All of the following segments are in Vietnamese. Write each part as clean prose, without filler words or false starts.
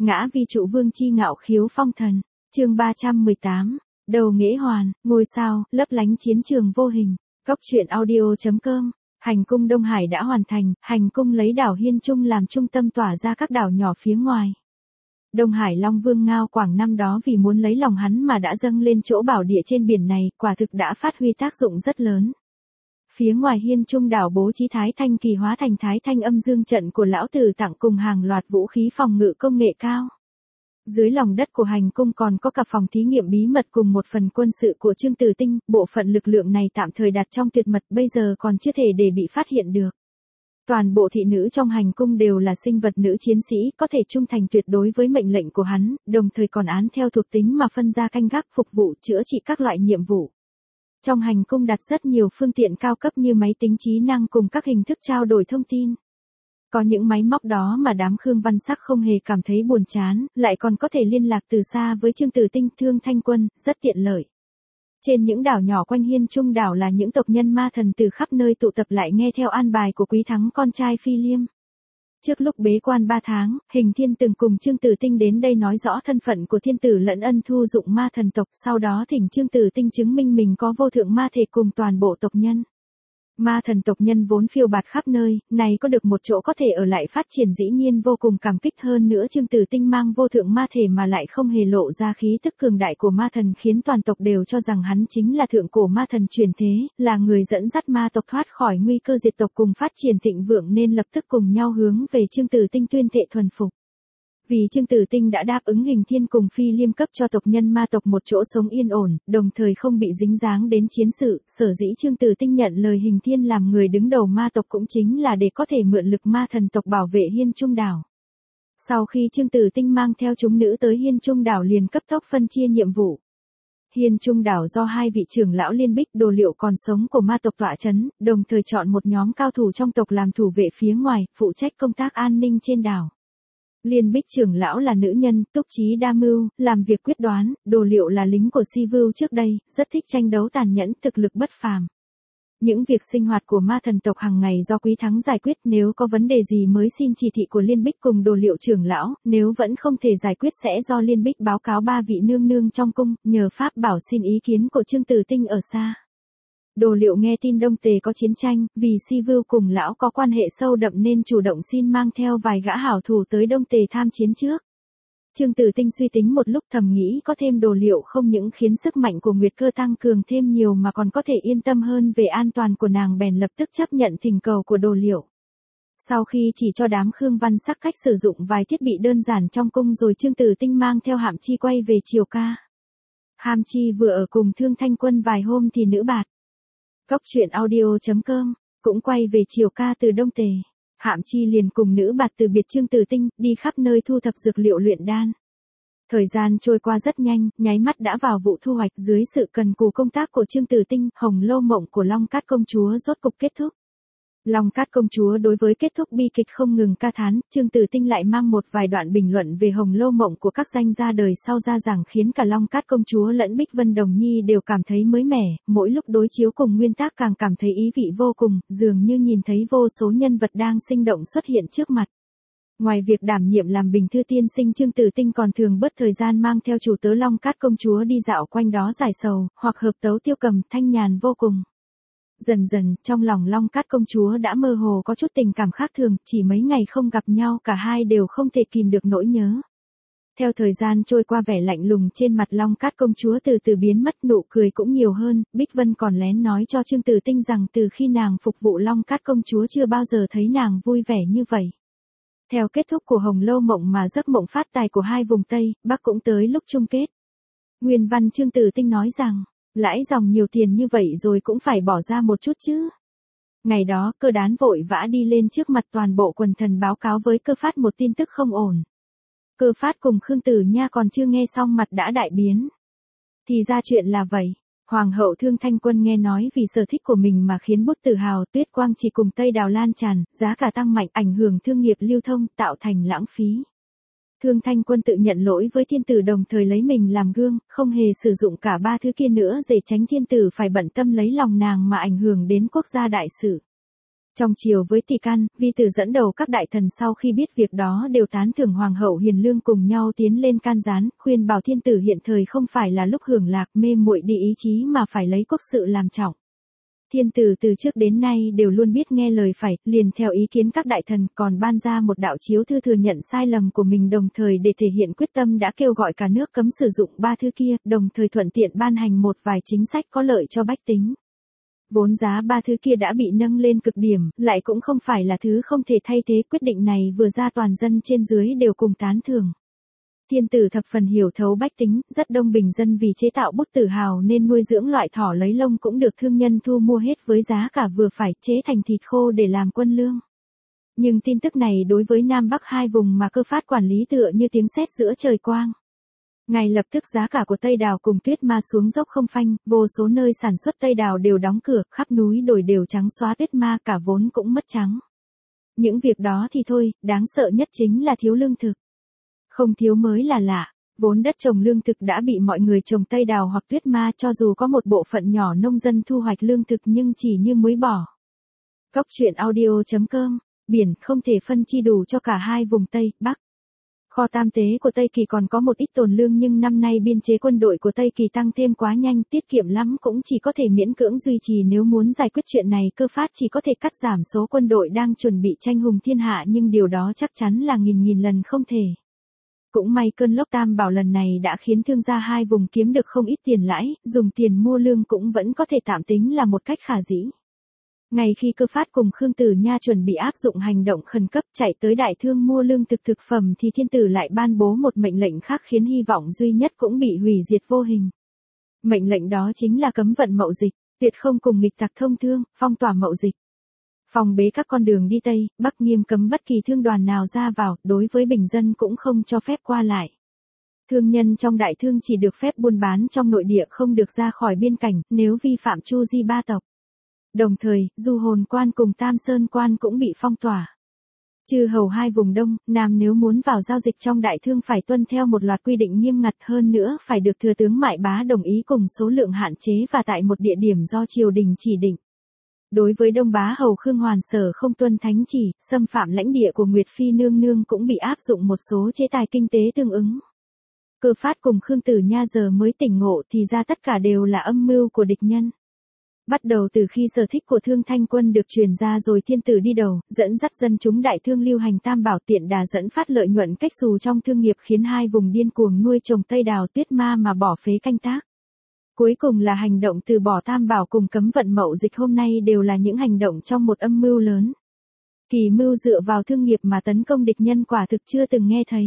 Ngã vi trụ vương chi ngạo khiếu phong thần. Chương 318. Đầu Nghệ Hoàn, ngôi sao, lấp lánh chiến trường vô hình. Góc truyện audio.com. Hành cung Đông Hải đã hoàn thành, hành cung lấy đảo Hiên Trung làm trung tâm tỏa ra các đảo nhỏ phía ngoài. Đông Hải Long Vương Ngao Quảng năm đó vì muốn lấy lòng hắn mà đã dâng lên chỗ bảo địa trên biển này, quả thực đã phát huy tác dụng rất lớn. Phía ngoài Hiên Trung đảo bố trí Thái Thanh Kỳ hóa thành Thái Thanh Âm Dương trận của lão tử tặng cùng hàng loạt vũ khí phòng ngự công nghệ cao. Dưới lòng đất của hành cung còn có cả phòng thí nghiệm bí mật cùng một phần quân sự của Chương Tử Tinh, bộ phận lực lượng này tạm thời đặt trong tuyệt mật, bây giờ còn chưa thể để bị phát hiện được. Toàn bộ thị nữ trong hành cung đều là sinh vật nữ chiến sĩ, có thể trung thành tuyệt đối với mệnh lệnh của hắn, đồng thời còn án theo thuộc tính mà phân ra canh gác, phục vụ, chữa trị các loại nhiệm vụ. Trong hành cung đặt rất nhiều phương tiện cao cấp như máy tính trí năng cùng các hình thức trao đổi thông tin. Có những máy móc đó mà đám Khương Văn Sắc không hề cảm thấy buồn chán, lại còn có thể liên lạc từ xa với Chương Tử Tinh, Thương Thanh Quân, rất tiện lợi. Trên những đảo nhỏ quanh Hiên Trung đảo là những tộc nhân ma thần từ khắp nơi tụ tập lại nghe theo an bài của Quý Thắng con trai Phi Liêm. Trước lúc bế quan 3 tháng, Hình Thiên từng cùng Chương Tử Tinh đến đây nói rõ thân phận của thiên tử lẫn ân thu dụng ma thần tộc, sau đó thỉnh Chương Tử Tinh chứng minh mình có vô thượng ma thể cùng toàn bộ tộc nhân. Ma thần tộc nhân vốn phiêu bạt khắp nơi, này có được một chỗ có thể ở lại phát triển dĩ nhiên vô cùng cảm kích, hơn nữa Chương Tử Tinh mang vô thượng ma thể mà lại không hề lộ ra khí tức cường đại của ma thần, khiến toàn tộc đều cho rằng hắn chính là thượng cổ ma thần truyền thế, là người dẫn dắt ma tộc thoát khỏi nguy cơ diệt tộc cùng phát triển thịnh vượng, nên lập tức cùng nhau hướng về Chương Tử Tinh tuyên thệ thuần phục. Vì Chương Tử Tinh đã đáp ứng Hình Thiên cùng Phi Liêm cấp cho tộc nhân ma tộc một chỗ sống yên ổn, đồng thời không bị dính dáng đến chiến sự, sở dĩ Chương Tử Tinh nhận lời Hình Thiên làm người đứng đầu ma tộc cũng chính là để có thể mượn lực ma thần tộc bảo vệ Hiên Trung đảo. Sau khi Chương Tử Tinh mang theo chúng nữ tới Hiên Trung đảo liền cấp tốc phân chia nhiệm vụ. Hiên Trung đảo do 2 vị trưởng lão Liên Bích Đồ Liệu còn sống của ma tộc tọa chấn, đồng thời chọn một nhóm cao thủ trong tộc làm thủ vệ phía ngoài, phụ trách công tác an ninh trên đảo. Liên Bích trưởng lão là nữ nhân, túc trí đa mưu, làm việc quyết đoán, Đồ Liệu là lính của Si Vưu trước đây, rất thích tranh đấu tàn nhẫn, thực lực bất phàm. Những việc sinh hoạt của ma thần tộc hàng ngày do Quý Thắng giải quyết, nếu có vấn đề gì mới xin chỉ thị của Liên Bích cùng Đồ Liệu trưởng lão, nếu vẫn không thể giải quyết sẽ do Liên Bích báo cáo 3 vị nương nương trong cung, nhờ pháp bảo xin ý kiến của Chương Tử Tinh ở xa. Đồ Liệu nghe tin Đông Tề có chiến tranh, vì Si Vưu cùng lão có quan hệ sâu đậm nên chủ động xin mang theo vài gã hảo thủ tới Đông Tề tham chiến trước. Chương Tử Tinh suy tính một lúc thầm nghĩ có thêm Đồ Liệu không những khiến sức mạnh của Nguyệt Cơ tăng cường thêm nhiều mà còn có thể yên tâm hơn về an toàn của nàng, bèn lập tức chấp nhận thỉnh cầu của Đồ Liệu. Sau khi chỉ cho đám Khương Văn Sắc cách sử dụng vài thiết bị đơn giản trong cung rồi Chương Tử Tinh mang theo Hạm Chi quay về Triều Ca. Hàm Chi vừa ở cùng Thương Thanh Quân vài hôm thì nữ bạt Góc truyện audio.com cũng quay về Triều Ca từ Đông Tề. Hạm Chi liền cùng nữ bạt từ biệt Chương Tử Tinh, đi khắp nơi thu thập dược liệu luyện đan. Thời gian trôi qua rất nhanh, nháy mắt đã vào vụ thu hoạch. Dưới sự cần cù công tác của Chương Tử Tinh, Hồng Lô Mộng của Long Cát công chúa rốt cục kết thúc. Long Cát công chúa đối với kết thúc bi kịch không ngừng ca thán, Chương Tử Tinh lại mang một vài đoạn bình luận về Hồng Lô Mộng của các danh gia đời sau ra rằng khiến cả Long Cát công chúa lẫn Bích Vân Đồng Nhi đều cảm thấy mới mẻ, mỗi lúc đối chiếu cùng nguyên tác càng cảm thấy ý vị vô cùng, dường như nhìn thấy vô số nhân vật đang sinh động xuất hiện trước mặt. Ngoài việc đảm nhiệm làm bình thư tiên sinh, Chương Tử Tinh còn thường bớt thời gian mang theo chủ tớ Long Cát công chúa đi dạo quanh đó giải sầu, hoặc hợp tấu tiêu cầm, thanh nhàn vô cùng. Dần dần, trong lòng Long Cát công chúa đã mơ hồ có chút tình cảm khác thường, chỉ mấy ngày không gặp nhau cả hai đều không thể kìm được nỗi nhớ. Theo thời gian trôi qua, vẻ lạnh lùng trên mặt Long Cát công chúa từ từ biến mất, nụ cười cũng nhiều hơn. Bích Vân còn lén nói cho Chương Tử Tinh rằng từ khi nàng phục vụ Long Cát công chúa chưa bao giờ thấy nàng vui vẻ như vậy. Theo kết thúc của Hồng Lô Mộng mà giấc mộng phát tài của hai vùng Tây, Bắc cũng tới lúc chung kết. Nguyên văn Chương Tử Tinh nói rằng, lãi dòng nhiều tiền như vậy rồi cũng phải bỏ ra một chút chứ. Ngày đó, Cơ Đán vội vã đi lên trước mặt toàn bộ quần thần báo cáo với Cơ Phát một tin tức không ổn. Cơ Phát cùng Khương Tử Nha còn chưa nghe xong mặt đã đại biến. Thì ra chuyện là vậy. Hoàng hậu Thương Thanh Quân nghe nói vì sở thích của mình mà khiến bút Tử Hào, Tuyết Quang chỉ cùng Tây Đào lan tràn, giá cả tăng mạnh, ảnh hưởng thương nghiệp lưu thông, tạo thành lãng phí. Thương Thanh Quân tự nhận lỗi với thiên tử, đồng thời lấy mình làm gương, không hề sử dụng cả 3 thứ kia nữa để tránh thiên tử phải bận tâm lấy lòng nàng mà ảnh hưởng đến quốc gia đại sự. Trong chiều với Tỳ Can, Vi Tử dẫn đầu các đại thần sau khi biết việc đó đều tán thưởng Hoàng hậu Hiền Lương cùng nhau tiến lên can gián, khuyên bảo thiên tử hiện thời không phải là lúc hưởng lạc mê muội đi ý chí mà phải lấy quốc sự làm trọng. Thiên tử từ trước đến nay đều luôn biết nghe lời phải, liền theo ý kiến các đại thần còn ban ra một đạo chiếu thư thừa nhận sai lầm của mình, đồng thời để thể hiện quyết tâm đã kêu gọi cả nước cấm sử dụng ba thứ kia, đồng thời thuận tiện ban hành một vài chính sách có lợi cho bách tính. Vốn giá ba thứ kia đã bị nâng lên cực điểm, lại cũng không phải là thứ không thể thay thế, quyết định này vừa ra toàn dân trên dưới đều cùng tán thưởng. Thiên tử thập phần hiểu thấu bách tính, rất đông bình dân vì chế tạo bút tử hào nên nuôi dưỡng loại thỏ lấy lông cũng được thương nhân thu mua hết với giá cả vừa phải, chế thành thịt khô để làm quân lương. Nhưng tin tức này đối với Nam Bắc hai vùng mà Cơ Phát quản lý tựa như tiếng sét giữa trời quang. Ngay lập tức giá cả của Tây Đào cùng Tuyết Ma xuống dốc không phanh, vô số nơi sản xuất Tây Đào đều đóng cửa, khắp núi đồi đều trắng xóa, Tuyết Ma cả vốn cũng mất trắng. Những việc đó thì thôi, đáng sợ nhất chính là thiếu lương thực. Không thiếu mới là lạ, vốn đất trồng lương thực đã bị mọi người trồng Tây Đào hoặc Tuyết Ma, cho dù có một bộ phận nhỏ nông dân thu hoạch lương thực nhưng chỉ như muối bỏ. Cốc truyện audio.com, biển không thể phân chi đủ cho cả hai vùng Tây, Bắc. Kho tam tế của Tây Kỳ còn có một ít tồn lương nhưng năm nay biên chế quân đội của Tây Kỳ tăng thêm quá nhanh, tiết kiệm lắm cũng chỉ có thể miễn cưỡng duy trì. Nếu muốn giải quyết chuyện này, Cơ Phát chỉ có thể cắt giảm số quân đội đang chuẩn bị tranh hùng thiên hạ, nhưng điều đó chắc chắn là nghìn lần không thể. Cũng may cơn lốc Tam Bảo lần này đã khiến thương gia hai vùng kiếm được không ít tiền lãi, dùng tiền mua lương cũng vẫn có thể tạm tính là một cách khả dĩ. Ngay khi Cơ Phát cùng Khương Tử Nha chuẩn bị áp dụng hành động khẩn cấp chạy tới đại thương mua lương thực thực phẩm thì thiên tử lại ban bố một mệnh lệnh khác khiến hy vọng duy nhất cũng bị hủy diệt vô hình. Mệnh lệnh đó chính là cấm vận mậu dịch, tuyệt không cùng nghịch tặc thông thương, phong tỏa mậu dịch. Phòng bế các con đường đi Tây, Bắc, nghiêm cấm bất kỳ thương đoàn nào ra vào, đối với bình dân cũng không cho phép qua lại. Thương nhân trong đại thương chỉ được phép buôn bán trong nội địa, không được ra khỏi biên cảnh, nếu vi phạm chu di ba tộc. Đồng thời, Du Hồn Quan cùng Tam Sơn Quan cũng bị phong tỏa. Chư hầu hai vùng Đông, Nam nếu muốn vào giao dịch trong đại thương phải tuân theo một loạt quy định nghiêm ngặt, hơn nữa phải được thừa tướng Mại Bá đồng ý cùng số lượng hạn chế và tại một địa điểm do triều đình chỉ định. Đối với Đông Bá hầu Khương Hoàn Sở không tuân thánh chỉ, xâm phạm lãnh địa của Nguyệt Phi nương nương cũng bị áp dụng một số chế tài kinh tế tương ứng. Cơ Phát cùng Khương Tử Nha giờ mới tỉnh ngộ thì ra tất cả đều là âm mưu của địch nhân. Bắt đầu từ khi sở thích của Thương Thanh Quân được truyền ra rồi thiên tử đi đầu, dẫn dắt dân chúng đại thương lưu hành Tam Bảo, tiện đà dẫn phát lợi nhuận cách xù trong thương nghiệp, khiến hai vùng điên cuồng nuôi trồng Tây Đào Tuyết Ma mà bỏ phế canh tác. Cuối cùng là hành động từ bỏ Tam Bảo cùng cấm vận mậu dịch hôm nay đều là những hành động trong một âm mưu lớn. Kỳ mưu dựa vào thương nghiệp mà tấn công địch nhân quả thực chưa từng nghe thấy.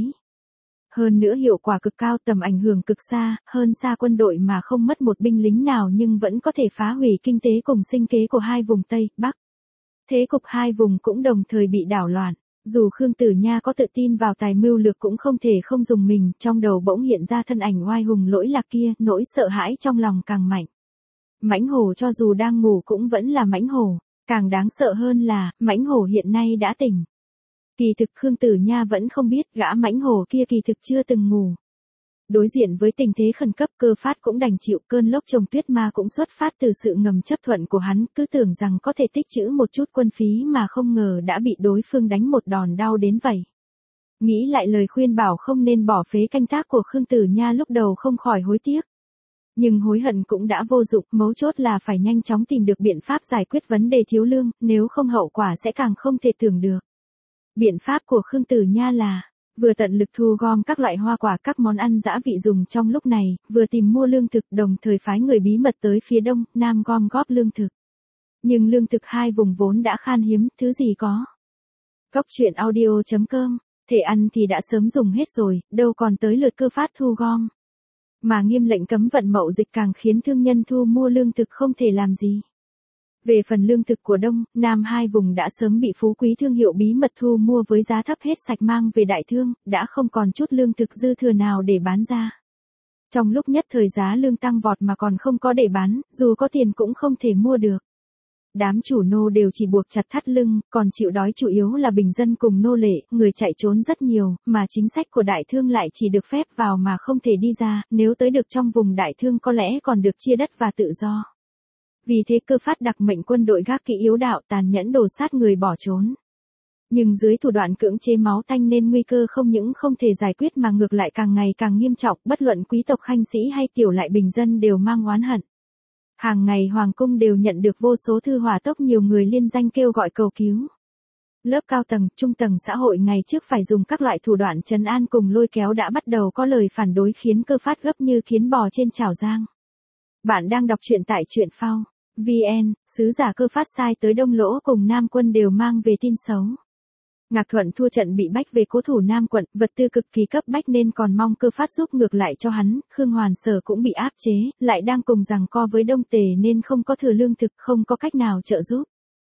Hơn nữa hiệu quả cực cao, tầm ảnh hưởng cực xa, hơn xa quân đội mà không mất một binh lính nào nhưng vẫn có thể phá hủy kinh tế cùng sinh kế của hai vùng Tây, Bắc. Thế cục hai vùng cũng đồng thời bị đảo loạn. Dù Khương Tử Nha có tự tin vào tài mưu lược cũng không thể không dùng mình, trong đầu bỗng hiện ra thân ảnh oai hùng lỗi lạc kia, nỗi sợ hãi trong lòng càng mạnh. Mãnh hổ cho dù đang ngủ cũng vẫn là mãnh hổ, càng đáng sợ hơn là, mãnh hổ hiện nay đã tỉnh. Kỳ thực Khương Tử Nha vẫn không biết gã mãnh hổ kia kỳ thực chưa từng ngủ. Đối diện với tình thế khẩn cấp, Cơ Phát cũng đành chịu, cơn lốc trồng Tuyết Ma cũng xuất phát từ sự ngầm chấp thuận của hắn, cứ tưởng rằng có thể tích trữ một chút quân phí mà không ngờ đã bị đối phương đánh một đòn đau đến vậy. Nghĩ lại lời khuyên bảo không nên bỏ phế canh tác của Khương Tử Nha lúc đầu không khỏi hối tiếc. Nhưng hối hận cũng đã vô dụng, mấu chốt là phải nhanh chóng tìm được biện pháp giải quyết vấn đề thiếu lương, nếu không hậu quả sẽ càng không thể tưởng được. Biện pháp của Khương Tử Nha là vừa tận lực thu gom các loại hoa quả, các món ăn dã vị dùng trong lúc này, vừa tìm mua lương thực, đồng thời phái người bí mật tới phía Đông, Nam gom góp lương thực. Nhưng lương thực hai vùng vốn đã khan hiếm, thứ gì có. Cốc truyện audio.com, thể ăn thì đã sớm dùng hết rồi, đâu còn tới lượt Cơ Phát thu gom. Mà nghiêm lệnh cấm vận mậu dịch càng khiến thương nhân thu mua lương thực không thể làm gì. Về phần lương thực của Đông, Nam hai vùng đã sớm bị phú quý thương hiệu bí mật thu mua với giá thấp hết sạch mang về đại thương, đã không còn chút lương thực dư thừa nào để bán ra. Trong lúc nhất thời giá lương tăng vọt mà còn không có để bán, dù có tiền cũng không thể mua được. Đám chủ nô đều chỉ buộc chặt thắt lưng, còn chịu đói chủ yếu là bình dân cùng nô lệ, người chạy trốn rất nhiều, mà chính sách của đại thương lại chỉ được phép vào mà không thể đi ra, nếu tới được trong vùng đại thương có lẽ còn được chia đất và tự do. Vì thế Cơ Phát đặc mệnh quân đội gác kỵ yếu đạo tàn nhẫn đổ sát người bỏ trốn. Nhưng dưới thủ đoạn cưỡng chế máu tanh nên nguy cơ không những không thể giải quyết mà ngược lại càng ngày càng nghiêm trọng, bất luận quý tộc khanh sĩ hay tiểu lại bình dân đều mang oán hận. Hàng ngày hoàng cung đều nhận được vô số thư hỏa tốc nhiều người liên danh kêu gọi cầu cứu. Lớp cao tầng, trung tầng xã hội ngày trước phải dùng các loại thủ đoạn trấn an cùng lôi kéo đã bắt đầu có lời phản đối khiến Cơ Phát gấp như kiến bò trên chảo rang. Bạn đang đọc truyện tại truyện phao VN, sứ giả Cơ Phát sai tới Đông Lỗ cùng Nam Quân đều mang về tin xấu. Ngạc Thuận thua trận bị bách về cố thủ Nam Quận, vật tư cực kỳ cấp bách nên còn mong Cơ Phát giúp ngược lại cho hắn, Khương Hoàn Sở cũng bị áp chế, lại đang cùng giằng co với Đông Tề nên không có thừa lương thực, không có cách nào trợ giúp.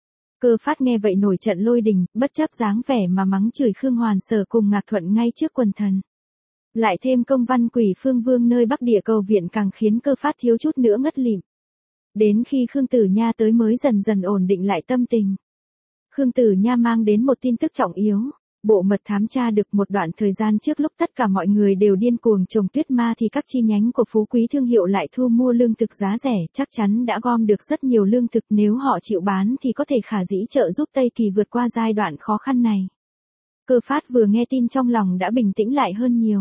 Cơ Phát nghe vậy nổi trận lôi đình, bất chấp dáng vẻ mà mắng chửi Khương Hoàn Sở cùng Ngạc Thuận ngay trước quần thần. Lại thêm công văn Quỷ Phương Vương nơi Bắc Địa cầu viện càng khiến Cơ Phát thiếu chút nữa ngất lịm. Đến khi Khương Tử Nha tới mới dần dần ổn định lại tâm tình. Khương Tử Nha mang đến một tin tức trọng yếu. Bộ mật thám tra được một đoạn thời gian trước lúc tất cả mọi người đều điên cuồng trồng tuyết ma thì các chi nhánh của Phú Quý thương hiệu lại thu mua lương thực giá rẻ, chắc chắn đã gom được rất nhiều lương thực, nếu họ chịu bán thì có thể khả dĩ trợ giúp Tây Kỳ vượt qua giai đoạn khó khăn này. Cơ Phát vừa nghe tin trong lòng đã bình tĩnh lại hơn nhiều.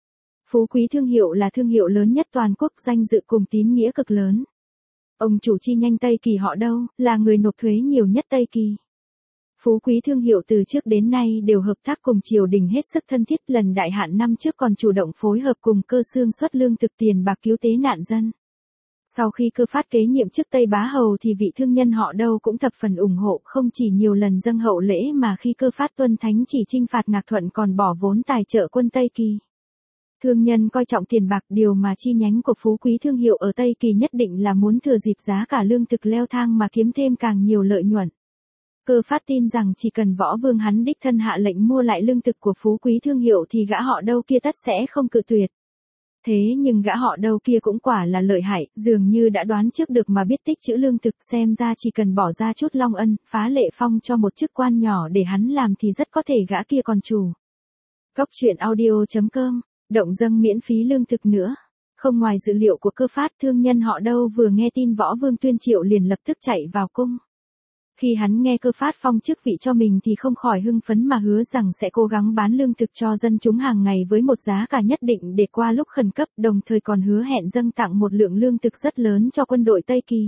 Phú Quý thương hiệu là thương hiệu lớn nhất toàn quốc, danh dự cùng tín nghĩa cực lớn. Ông chủ chi nhánh Tây Kỳ họ Đâu, là người nộp thuế nhiều nhất Tây Kỳ. Phú Quý thương hiệu từ trước đến nay đều hợp tác cùng triều đình hết sức thân thiết, lần đại hạn năm trước còn chủ động phối hợp cùng Cơ Xương xuất lương thực tiền bạc cứu tế nạn dân. Sau khi Cơ Phát kế nhiệm chức Tây Bá Hầu thì vị thương nhân họ Đâu cũng thập phần ủng hộ, không chỉ nhiều lần dâng hậu lễ mà khi Cơ Phát tuân thánh chỉ chinh phạt Ngạc Thuận còn bỏ vốn tài trợ quân Tây Kỳ. Thương nhân coi trọng tiền bạc, điều mà chi nhánh của Phú Quý thương hiệu ở Tây Kỳ nhất định là muốn thừa dịp giá cả lương thực leo thang mà kiếm thêm càng nhiều lợi nhuận. Cơ Phát tin rằng chỉ cần Võ Vương hắn đích thân hạ lệnh mua lại lương thực của Phú Quý thương hiệu thì gã họ Đâu kia tất sẽ không cự tuyệt. Thế nhưng gã họ Đâu kia cũng quả là lợi hại, dường như đã đoán trước được mà biết tích trữ lương thực, xem ra chỉ cần bỏ ra chút Long Ân, Phá Lệ Phong cho một chức quan nhỏ để hắn làm thì rất có thể gã kia còn chủ. Góc truyện audio.com, động dâng miễn phí lương thực nữa. Không ngoài dự liệu của Cơ Phát, thương nhân họ Đâu vừa nghe tin Võ Vương tuyên triệu liền lập tức chạy vào cung. Khi hắn nghe Cơ Phát phong chức vị cho mình thì không khỏi hưng phấn mà hứa rằng sẽ cố gắng bán lương thực cho dân chúng hàng ngày với một giá cả nhất định để qua lúc khẩn cấp, đồng thời còn hứa hẹn dâng tặng một lượng lương thực rất lớn cho quân đội Tây Kỳ.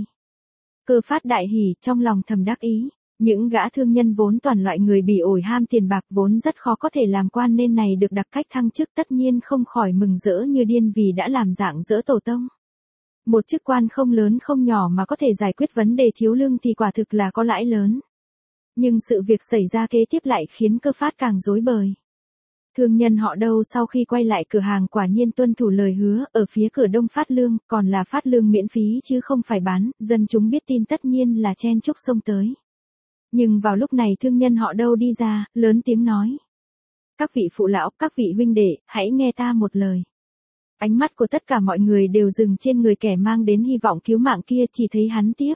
Cơ Phát đại hỉ, trong lòng thầm đắc ý. Những gã thương nhân vốn toàn loại người bỉ ổi ham tiền bạc vốn rất khó có thể làm quan nên này được đặc cách thăng chức tất nhiên không khỏi mừng rỡ như điên vì đã làm rạng rỡ tổ tông. Một chức quan không lớn không nhỏ mà có thể giải quyết vấn đề thiếu lương thì quả thực là có lãi lớn. Nhưng sự việc xảy ra kế tiếp lại khiến Cơ Phát càng rối bời. Thương nhân họ Đâu sau khi quay lại cửa hàng quả nhiên tuân thủ lời hứa, ở phía cửa đông phát lương, còn là phát lương miễn phí chứ không phải bán, dân chúng biết tin tất nhiên là chen chúc xông tới. Nhưng vào lúc này thương nhân họ Đâu đi ra, lớn tiếng nói. Các vị phụ lão, các vị huynh đệ, hãy nghe ta một lời. Ánh mắt của tất cả mọi người đều dừng trên người kẻ mang đến hy vọng cứu mạng kia, chỉ thấy hắn tiếp.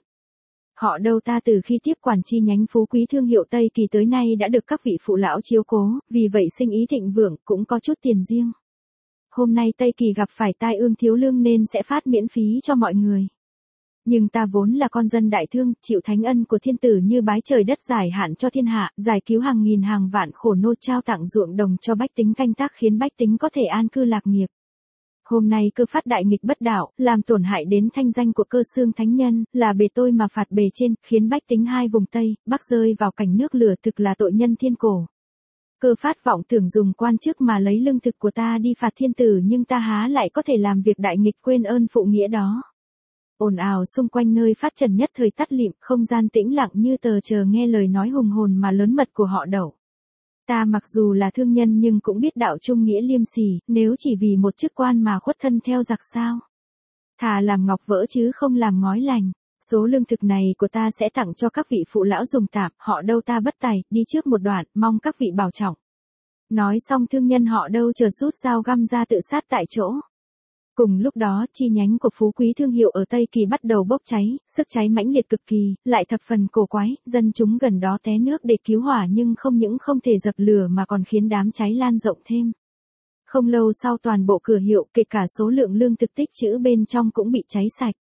Họ Đâu ta từ khi tiếp quản chi nhánh Phú Quý thương hiệu Tây Kỳ tới nay đã được các vị phụ lão chiếu cố, vì vậy sinh ý thịnh vượng, cũng có chút tiền riêng. Hôm nay Tây Kỳ gặp phải tai ương thiếu lương nên sẽ phát miễn phí cho mọi người. Nhưng ta vốn là con dân đại thương, chịu thánh ân của thiên tử như bái trời đất giải hạn cho thiên hạ, giải cứu hàng nghìn hàng vạn khổ nô, trao tặng ruộng đồng cho bách tính canh tác khiến bách tính có thể an cư lạc nghiệp. Hôm nay Cơ Phát đại nghịch bất đạo, làm tổn hại đến thanh danh của Cơ Xương thánh nhân, là bề tôi mà phạt bề trên, khiến bách tính hai vùng Tây, Bắc rơi vào cảnh nước lửa, thực là tội nhân thiên cổ. Cơ Phát vọng tưởng dùng quan chức mà lấy lương thực của ta đi phạt thiên tử, nhưng ta há lại có thể làm việc đại nghịch quên ơn phụ nghĩa đó. Ồn ào xung quanh nơi phát trần nhất thời tắt lịm, không gian tĩnh lặng như tờ chờ nghe lời nói hùng hồn mà lớn mật của họ Đẩu. Ta mặc dù là thương nhân nhưng cũng biết đạo trung nghĩa liêm sỉ, nếu chỉ vì một chức quan mà khuất thân theo giặc sao. Thà làm ngọc vỡ chứ không làm ngói lành. Số lương thực này của ta sẽ tặng cho các vị phụ lão dùng tạm, họ Đâu ta bất tài, đi trước một đoạn, mong các vị bảo trọng. Nói xong thương nhân họ Đâu chợt rút dao găm ra tự sát tại chỗ. Cùng lúc đó, chi nhánh của Phú Quý thương hiệu ở Tây Kỳ bắt đầu bốc cháy, sức cháy mãnh liệt cực kỳ, lại thập phần cổ quái, dân chúng gần đó té nước để cứu hỏa nhưng không những không thể dập lửa mà còn khiến đám cháy lan rộng thêm. Không lâu sau toàn bộ cửa hiệu, kể cả số lượng lương thực tích trữ bên trong cũng bị cháy sạch.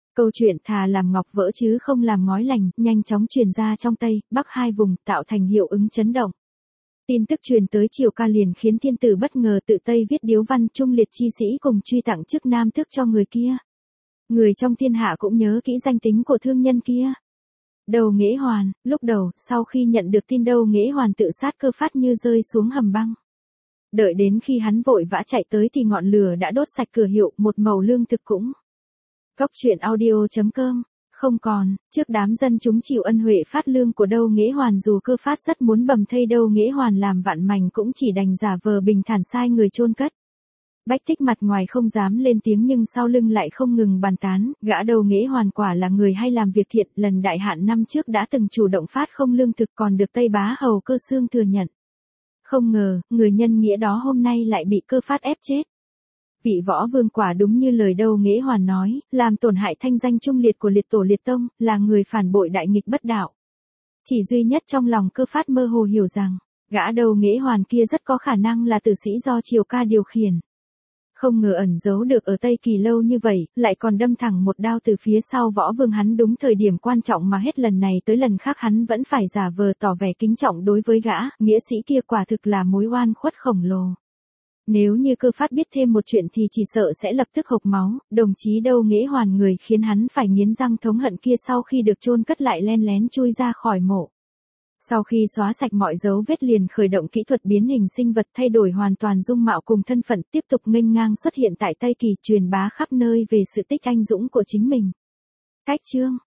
Câu chuyện thà làm ngọc vỡ chứ không làm ngói lành, nhanh chóng truyền ra trong Tây, Bắc hai vùng, tạo thành hiệu ứng chấn động. Tin tức truyền tới Triều Ca liền khiến thiên tử bất ngờ tự Tây viết điếu văn trung liệt chi sĩ cùng truy tặng chức nam tước cho người kia. Người trong thiên hạ cũng nhớ kỹ danh tính của thương nhân kia. Đầu Nghệ Hoàn, lúc đầu, sau khi nhận được tin Đầu Nghệ Hoàn tự sát Cơ Phát như rơi xuống hầm băng. Đợi đến khi hắn vội vã chạy tới thì ngọn lửa đã đốt sạch cửa hiệu, một mẩu lương thực cũng. Cóc truyện audio.com, không còn, trước đám dân chúng chịu ân huệ phát lương của Đầu Nghệ Hoàn dù Cơ Phát rất muốn bầm thây Đầu Nghệ Hoàn làm vạn mảnh cũng chỉ đành giả vờ bình thản sai người chôn cất. Bách Thích mặt ngoài không dám lên tiếng nhưng sau lưng lại không ngừng bàn tán, gã Đầu Nghệ Hoàn quả là người hay làm việc thiện, lần đại hạn năm trước đã từng chủ động phát không lương thực còn được Tây Bá Hầu Cơ Xương thừa nhận. Không ngờ, người nhân nghĩa đó hôm nay lại bị Cơ Phát ép chết. Vị võ vương quả đúng như lời Đầu Nghệ Hoàn nói, làm tổn hại thanh danh trung liệt của liệt tổ liệt tông, là người phản bội đại nghịch bất đạo. Chỉ duy nhất trong lòng Cơ Phát mơ hồ hiểu rằng, gã Đầu Nghệ Hoàn kia rất có khả năng là tử sĩ do Triều Ca điều khiển. Không ngờ ẩn giấu được ở Tây Kỳ lâu như vậy, lại còn đâm thẳng một đao từ phía sau võ vương hắn đúng thời điểm quan trọng mà hết lần này tới lần khác hắn vẫn phải giả vờ tỏ vẻ kính trọng đối với gã, nghĩa sĩ kia quả thực là mối oan khuất khổng lồ. Nếu như Cơ Phát biết thêm một chuyện thì chỉ sợ sẽ lập tức hộc máu, đồng chí Đầu Nghệ Hoàn người khiến hắn phải nghiến răng thống hận kia sau khi được chôn cất lại len lén chui ra khỏi mộ. Sau khi xóa sạch mọi dấu vết liền khởi động kỹ thuật biến hình sinh vật thay đổi hoàn toàn dung mạo cùng thân phận tiếp tục nghênh ngang xuất hiện tại Tây Kỳ truyền bá khắp nơi về sự tích anh dũng của chính mình. Cách chương